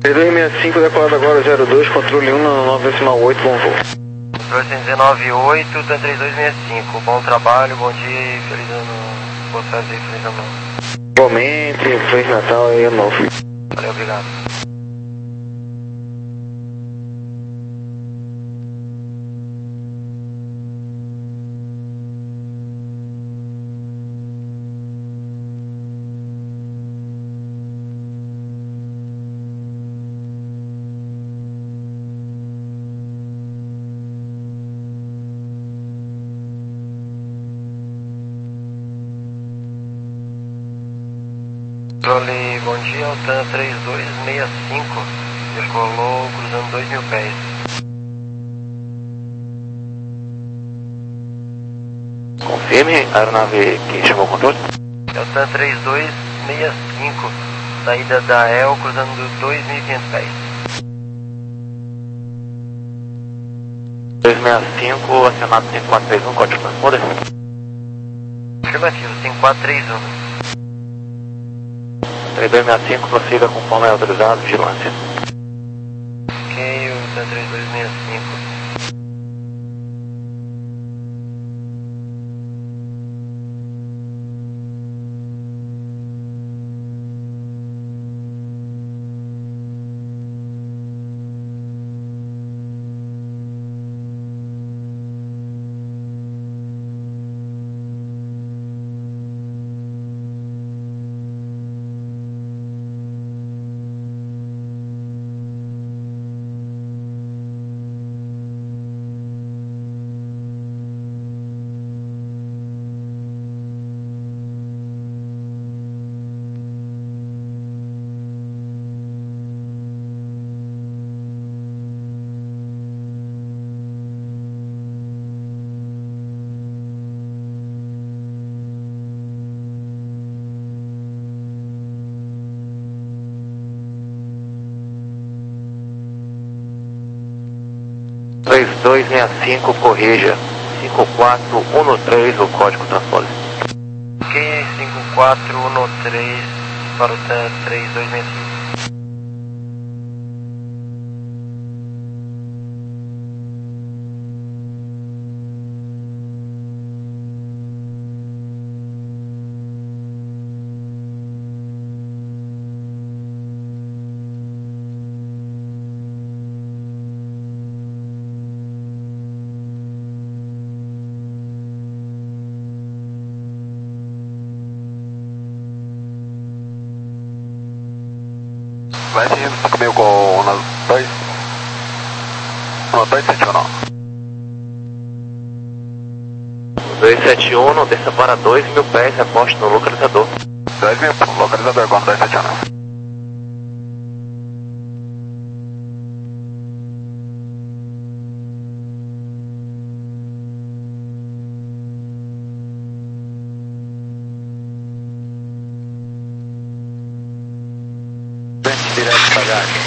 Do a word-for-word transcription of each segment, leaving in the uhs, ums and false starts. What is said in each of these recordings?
trinta e dois sessenta e cinco, decolado agora, zero dois, controle um, nove decimal oito, bom voo. Controle cento e dezenove ponto oito, T trinta e dois sessenta e cinco, bom trabalho, bom dia e feliz ano, boas férias e feliz ano novo. Igualmente, Feliz Natal e Ano Novo. Valeu, obrigado. Controle, bom dia, Altan três dois seis cinco, decolou cruzando dois mil pés. Confirme, aeronave que chamou o controle. Altan três dois seis cinco, saída da E L cruzando dois mil e quinhentos pés. dois seis cinco, acionado cinco quatro três um, código transponder. Afirmativo, cinco quatro três um. três dois seis cinco, prossiga conforme é autorizado, vigilância. Ok, o Altan três dois seis cinco. três dois seis cinco, corrija. cinco quatro um três, o código transponder. Ok, cinco quatro um três para o Altan três dois seis cinco. Vai seguindo comigo com o dois, no dois sete um. dois sete um, desça para dois mil pés, aposte no localizador. dois mil, localizador com dois sete um. Direto para bagagem.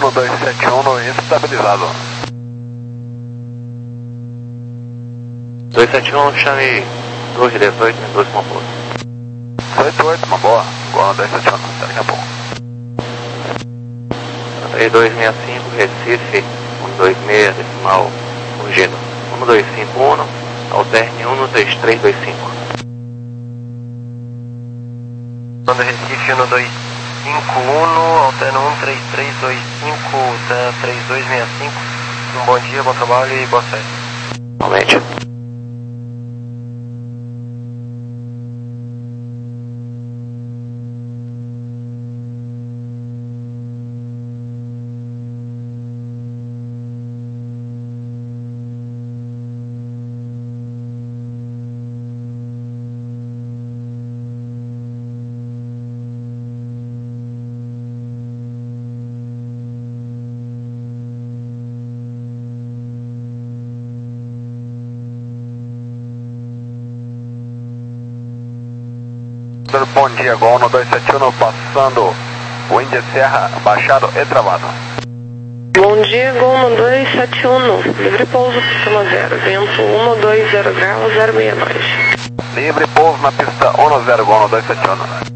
um dois sete um estabilizado. dois sete um, chame Torre dezoito, dois uma boa. dezoito oito, uma boa. Igual no dois sete um, até daqui a pouco. três dois seis cinco, Recife, um dois seis, decimal, Urgino. um dois cinco um, alterne um três três dois cinco. Manda Recife um dois cinco um, alterno um três três dois cinco, três dois seis cinco. Um bom dia, bom trabalho e boa festa. Realmente. Bom dia, Gol no dois sete um, passando o Índia Serra, baixado e travado. Bom dia, Gol no dois sete um, livre pouso, pista zero, vento um dois zero graus, zero seis dois. Livre pouso na pista um zero, Gol no dois sete um.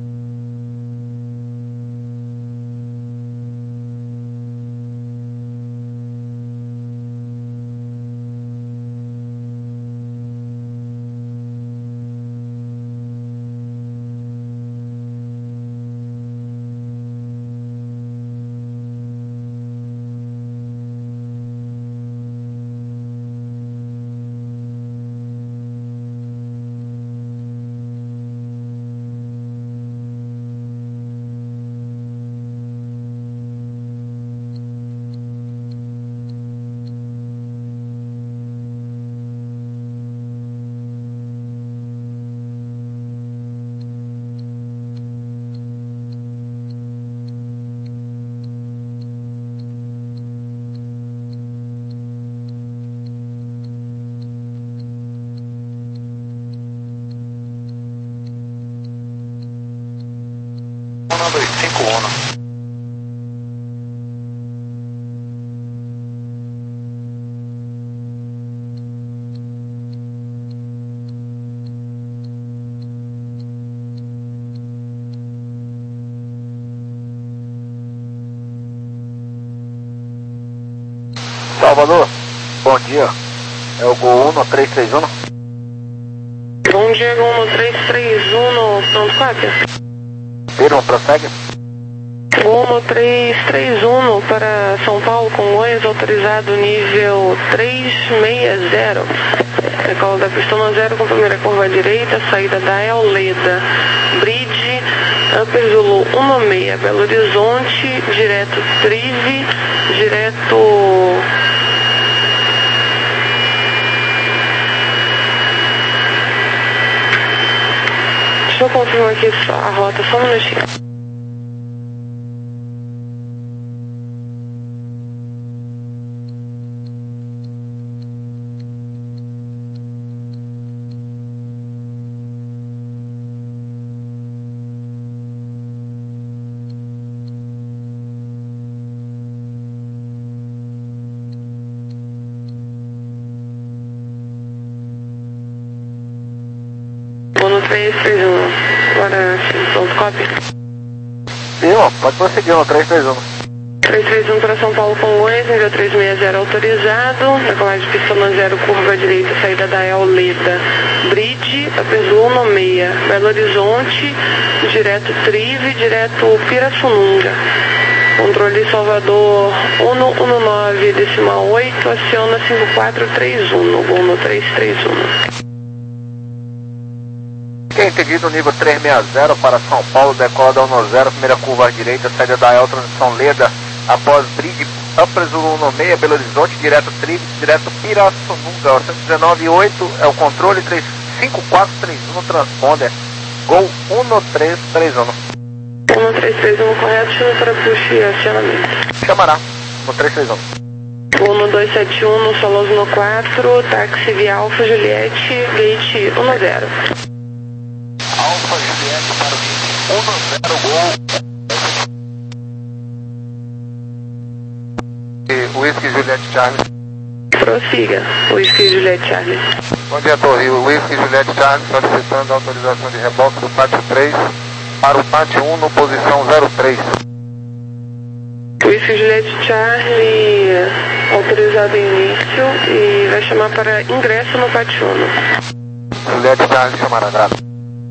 um dois cinco um. Salvador, bom dia. É o Gol um três três um. Bom dia, Gol no três três um, pronto, cópia. Firma, prossegue. Gol no três três um para São Paulo, Congonhas, autorizado nível três seis zero. Decola da pista zero com primeira curva à direita, saída da Euleda. Bridge, Upper Zulu um seis, Belo Horizonte, direto Trive, direto... Deixa eu confirmar aqui a rota, só um minutinho. três três um, agora sim, pronto, cópia. Firma, pode prosseguir no três três um. três três um para São Paulo, Congonhas, nível três seis zero autorizado, decolagem de pista zero, curva à direita, saída da Euleda. Bridge, Apeslu um seis, Belo Horizonte, direto Trive, direto Pirassununga. Controle Salvador um um nove, decimal oito, aciona cinco quatro três um, no Gol no três três um. Quem entendido nível três seis zero para São Paulo, decola da um zero, primeira curva à direita, saída da El, transição Leda, após Bridge, Upper Zulu um seis, Belo Horizonte, direto Trive, direto Pirassununga, cento e dezenove oito é o controle, três cinco quatro três um, transponder, Gol um três três um. um três três um correto, chama para push e acionamento. Chamará, no três três um. Gol no dois sete um, no Soloso no quatro, táxi via Alfa Juliette, gate um zero. Alfa Juliette para o um zero, Gol. Juliette Charlie. Prossiga, Whisky Juliette Charlie. Bom dia, Torre. Whisky Juliette Charlie solicitando autorização de reboque do pátio três para o pátio um no posição zero três. Whisky Juliette Charlie, autorizado início e vai chamar para ingresso no pátio um. Juliette Charlie chamará, graças.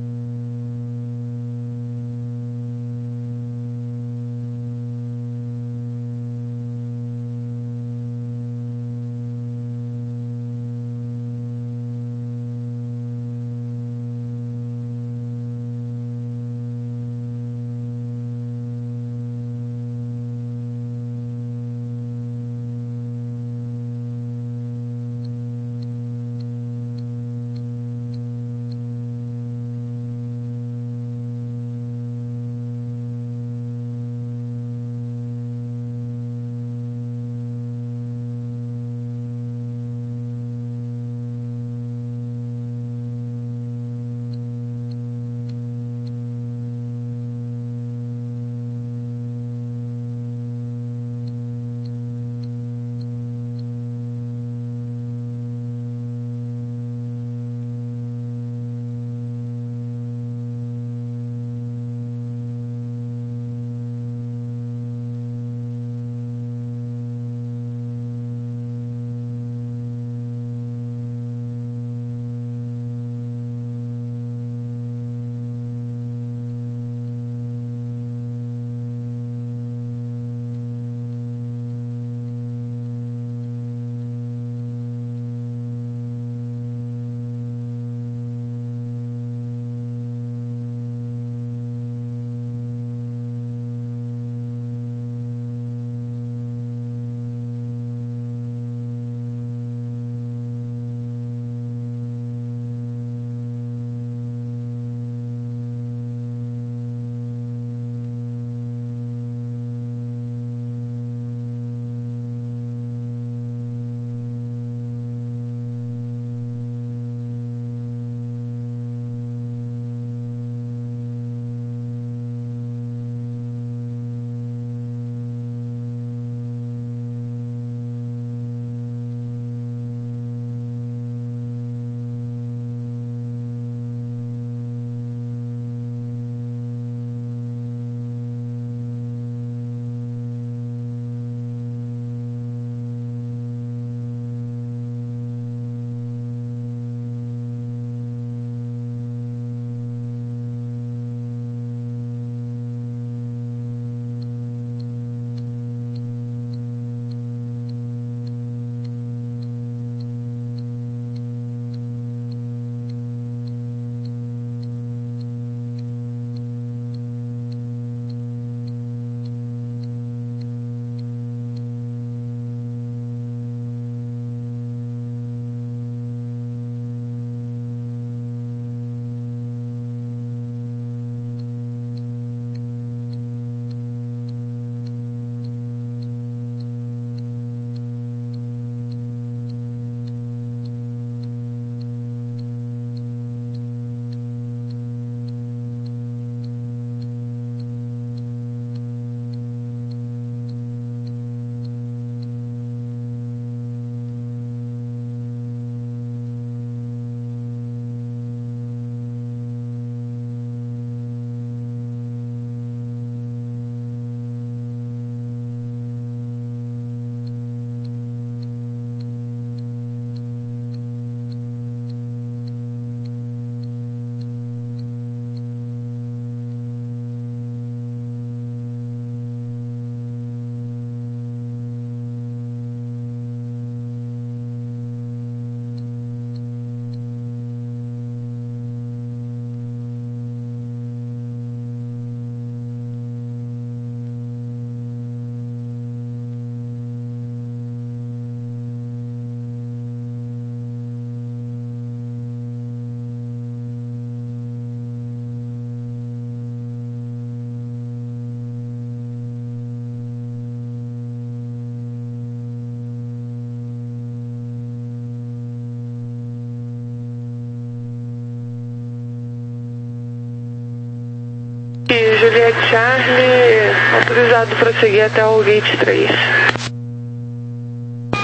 Juliette Charlie, autorizado para seguir até o gate três.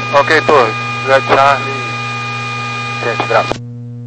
Ok, Torre. Red Charlie. Gente, graças.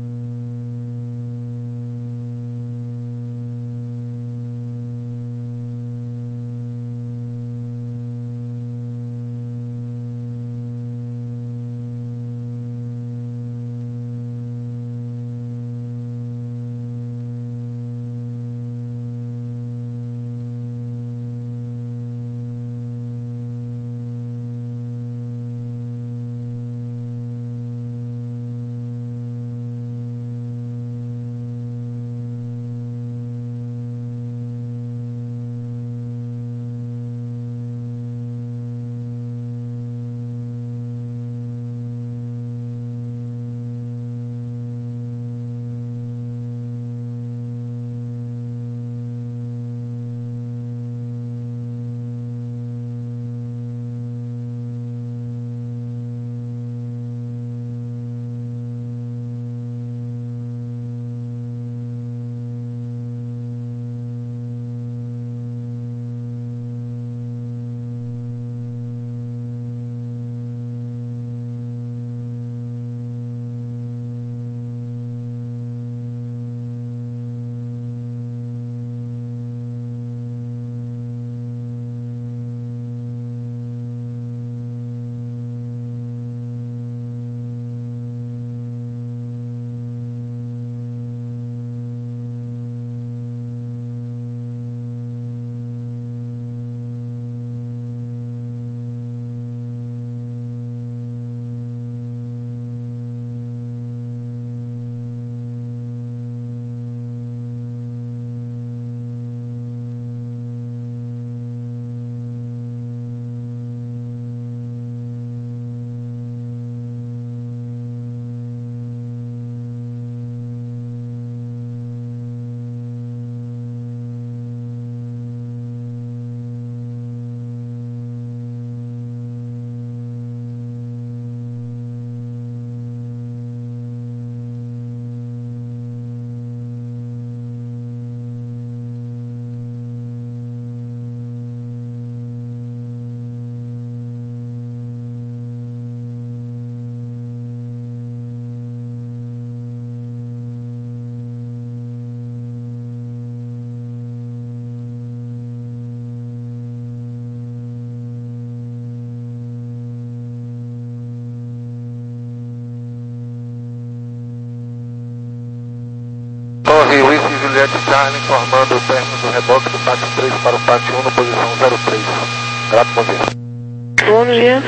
Torre, Whisky Juliette Charlie informando o término do reboque do pátio três para o pátio um na posição zero três. Grato, bom dia. Bom dia.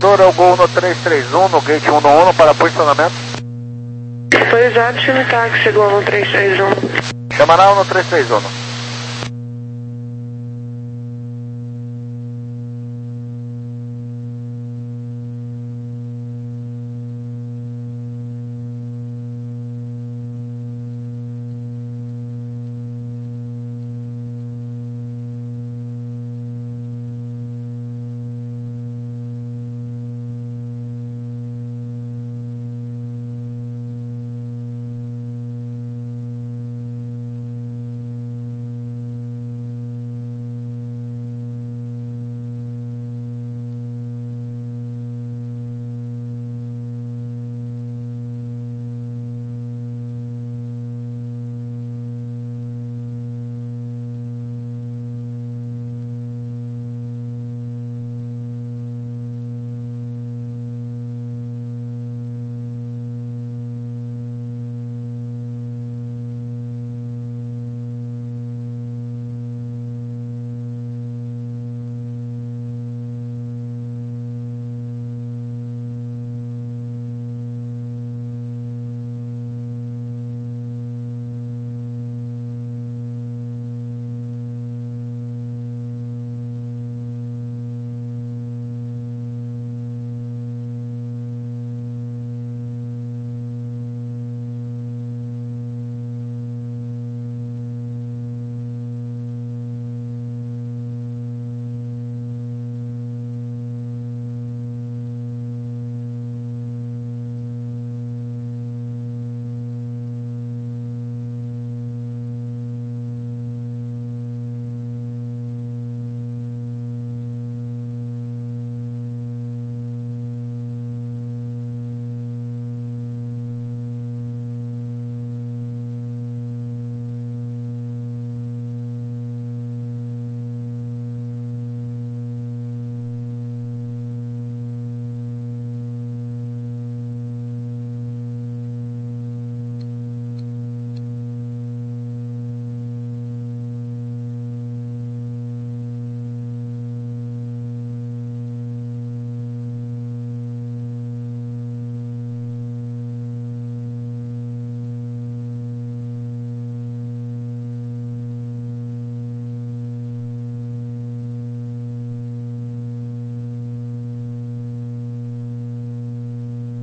operador é o Gol no três três um, no gate um no um para posicionamento. Autorizado, time táxi, Gol no três três um. Chamará no três três um.